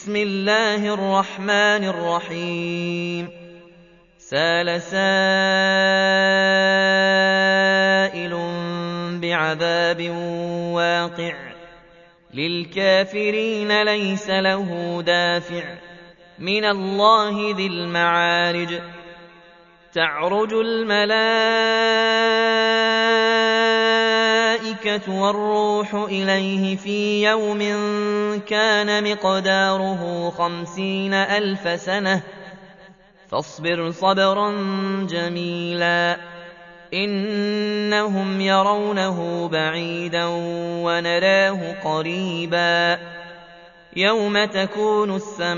بسم الله الرحمن الرحيم سال سائل بعذاب واقع للكافرين ليس له دافع من الله ذي المعارج تعرج الملائكة والروح إليه في يوم كان مقداره 50,000 سنة فاصبر صبرا جميلا إنهم يرونه بعيدا ونراه قريبا يوم تكون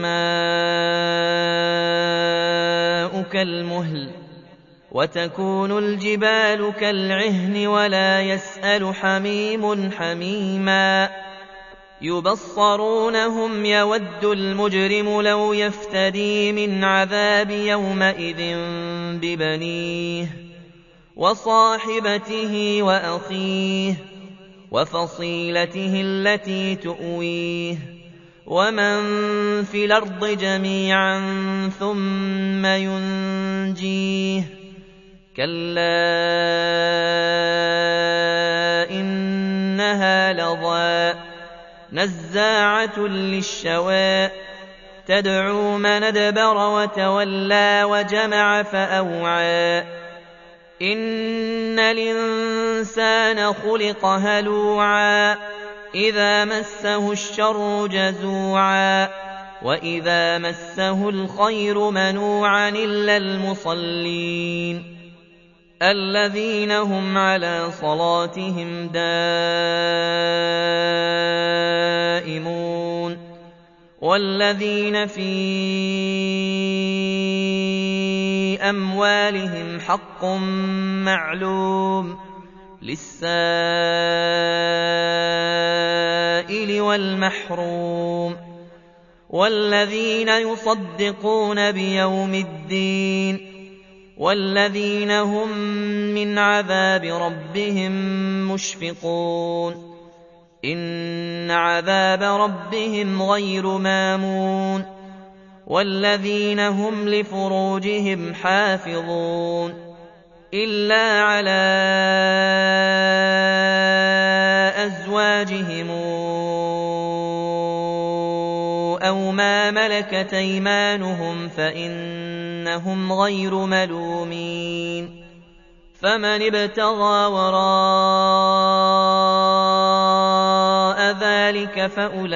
السماء كالمهل وتكون الجبال كالعهن ولا يسأل حميم حميما يبصرونهم يود المجرم لو يفتدي من عذاب يومئذ ببنيه وصاحبته وأخيه وفصيلته التي تؤويه ومن في الأرض جميعا ثم ينجيه كلا إنها لظى نزاعة للشوى تدعو من أدبر وتولى وجمع فأوعى إن الإنسان خلق هلوعا إذا مسه الشر جزوعا وإذا مسه الخير منوعا إلا المصلين الذين هم على صلاتهم دائمون والذين في أموالهم حق معلوم للسائل والمحروم والذين يصدقون بيوم الدين والذين هم من عذاب ربهم مشفقون إن عذاب ربهم غير مامون والذين هم لفروجهم حافظون إلا على أزواجهم أو ما ملكت أيمانهم فإنهم غير ملومين فمن ابتغى وراء ذلك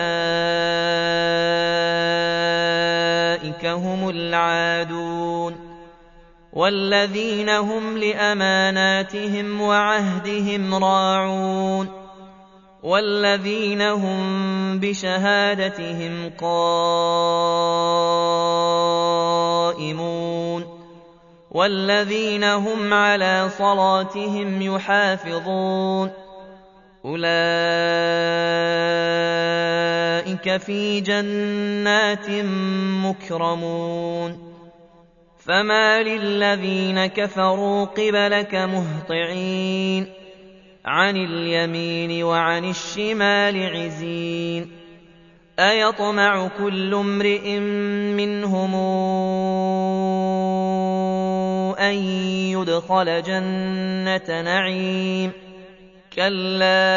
فأولئك هم العادون والذين هم لأماناتهم وعهدهم راعون والذين هم بشهادتهم قائمون والذين هم على صلاتهم يحافظون أولئك في جنات مكرمون فما للذين كفروا قبلك مهطعين عن اليمين وعن الشمال عزين أيطمع كل امرئ منهم أن يدخل جنة نعيم كلا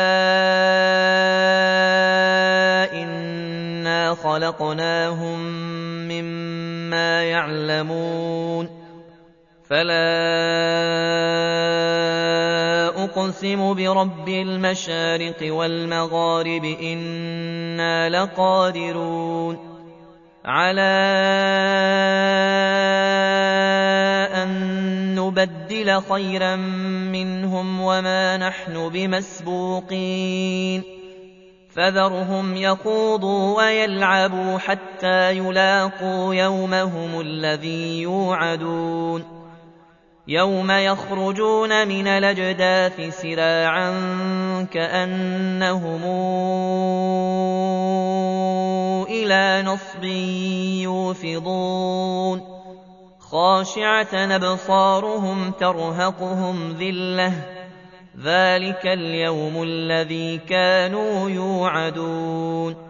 إنا خلقناهم مما يعلمون فلا أقسم برب المشارق والمغارب إنا لقادرون على أن نبدل خيرا منهم وما نحن بمسبوقين فذرهم يخوضوا ويلعبوا حتى يلاقوا يومهم الذي يوعدون يوم يخرجون من الأجداث سراعا كأنهم إلى نصب يوفضون خاشعة أبصارهم ترهقهم ذلة ذلك اليوم الذي كانوا يوعدون